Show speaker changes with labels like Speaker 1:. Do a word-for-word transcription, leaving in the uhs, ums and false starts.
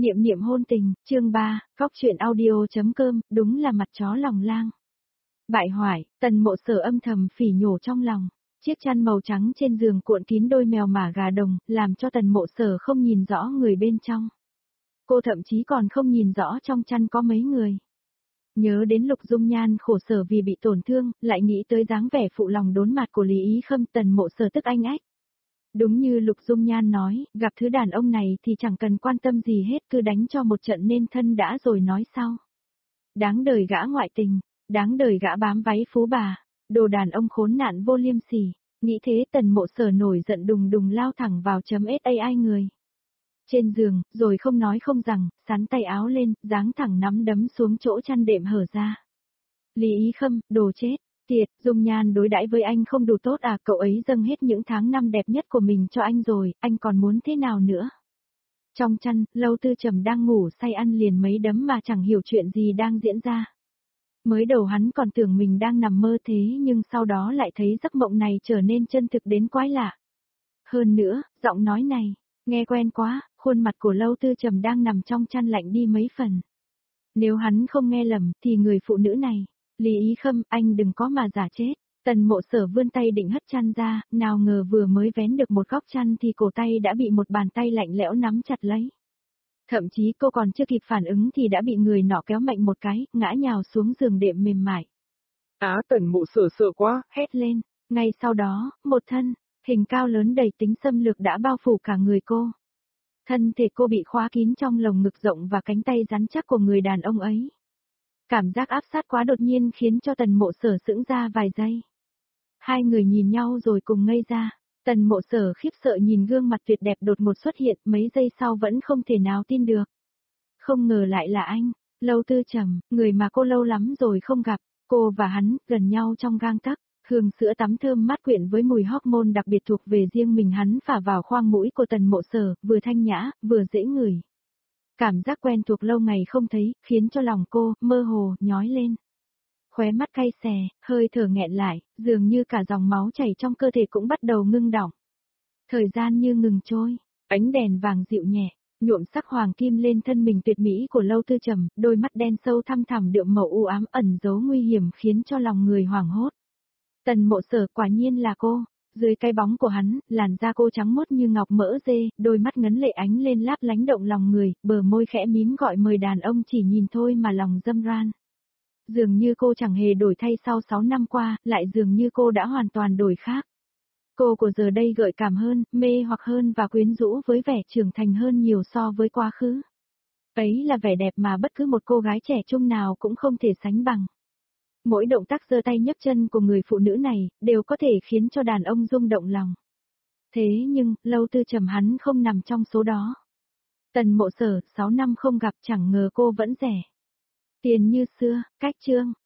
Speaker 1: Niệm niệm hôn tình, chương ba, góc truyện audio.com, đúng là mặt chó lòng lang. Bại hoại, Tần Mộ Sở âm thầm phỉ nhổ trong lòng. Chiếc chăn màu trắng trên giường cuộn kín đôi mèo mả gà đồng, làm cho Tần Mộ Sở không nhìn rõ người bên trong. Cô thậm chí còn không nhìn rõ trong chăn có mấy người. Nhớ đến Lục Dung Nhan khổ sở vì bị tổn thương, lại nghĩ tới dáng vẻ phụ lòng đốn mặt của Lý Ý Khâm, Tần Mộ Sở tức anh ách. Đúng như Lục Dung Nhan nói, gặp thứ đàn ông này thì chẳng cần quan tâm gì hết, cứ đánh cho một trận nên thân đã rồi nói sau. Đáng đời gã ngoại tình, đáng đời gã bám váy phú bà, đồ đàn ông khốn nạn vô liêm sỉ. Nghĩ thế Tần Mộ Sở nổi giận đùng đùng lao thẳng vào chấm sai người. Trên giường, rồi không nói không rằng, sắn tay áo lên, giáng thẳng nắm đấm xuống chỗ chăn đệm hở ra. Lý Ý Khâm, đồ chết. Tiệt, Dung Nhan đối đãi với anh không đủ tốt à, cậu ấy dâng hết những tháng năm đẹp nhất của mình cho anh rồi, anh còn muốn thế nào nữa? Trong chăn, Lâu Tư Trầm đang ngủ say ăn liền mấy đấm mà chẳng hiểu chuyện gì đang diễn ra. Mới đầu hắn còn tưởng mình đang nằm mơ thế nhưng sau đó lại thấy giấc mộng này trở nên chân thực đến quái lạ. Hơn nữa, giọng nói này, nghe quen quá, khuôn mặt của Lâu Tư Trầm đang nằm trong chăn lạnh đi mấy phần. Nếu hắn không nghe lầm thì người phụ nữ này, Lý Ý Khâm, anh đừng có mà giả chết. Tần Mộ Sở vươn tay định hất chăn ra, nào ngờ vừa mới vén được một góc chăn thì cổ tay đã bị một bàn tay lạnh lẽo nắm chặt lấy. Thậm chí cô còn chưa kịp phản ứng thì đã bị người nọ kéo mạnh một cái, ngã nhào xuống giường đệm mềm mại.
Speaker 2: Á Tần Mộ Sở sợ quá,
Speaker 1: hét lên. Ngay sau đó, một thân, hình cao lớn đầy tính xâm lược đã bao phủ cả người cô. Thân thể cô bị khóa kín trong lồng ngực rộng và cánh tay rắn chắc của người đàn ông ấy. Cảm giác áp sát quá đột nhiên khiến cho Tần Mộ Sở sững ra vài giây. Hai người nhìn nhau rồi cùng ngây ra. Tần Mộ Sở khiếp sợ nhìn gương mặt tuyệt đẹp đột ngột xuất hiện, mấy giây sau vẫn không thể nào tin được. Không ngờ lại là anh, Lâu Tư Trầm, người mà cô lâu lắm rồi không gặp. Cô và hắn, gần nhau trong gang tấc, hương sữa tắm thơm mát quyện với mùi hormone đặc biệt thuộc về riêng mình hắn phả vào khoang mũi của Tần Mộ Sở, vừa thanh nhã, vừa dễ ngửi. Cảm giác quen thuộc lâu ngày không thấy, khiến cho lòng cô, mơ hồ, nhói lên. Khóe mắt cay xè, hơi thở nghẹn lại, dường như cả dòng máu chảy trong cơ thể cũng bắt đầu ngưng đọng. Thời gian như ngừng trôi, ánh đèn vàng dịu nhẹ, nhuộm sắc hoàng kim lên thân mình tuyệt mỹ của Lâu Tư Trầm, đôi mắt đen sâu thăm thẳm đượm màu u ám ẩn giấu nguy hiểm khiến cho lòng người hoảng hốt. Tần Mộ Sở quả nhiên là cô. Dưới cái bóng của hắn, làn da cô trắng mốt như ngọc mỡ dê, đôi mắt ngấn lệ ánh lên láp lánh động lòng người, bờ môi khẽ mím gọi mời đàn ông chỉ nhìn thôi mà lòng dâm ran. Dường như cô chẳng hề đổi thay sau sáu năm qua, lại dường như cô đã hoàn toàn đổi khác. Cô của giờ đây gợi cảm hơn, mê hoặc hơn và quyến rũ với vẻ trưởng thành hơn nhiều so với quá khứ. Ấy là vẻ đẹp mà bất cứ một cô gái trẻ trung nào cũng không thể sánh bằng. Mỗi động tác giơ tay nhấc chân của người phụ nữ này, đều có thể khiến cho đàn ông rung động lòng. Thế nhưng, Lâu Tư Trầm hắn không nằm trong số đó. Tần Mộ Sở, sáu năm không gặp chẳng ngờ cô vẫn rẻ tiền như xưa, cách chương.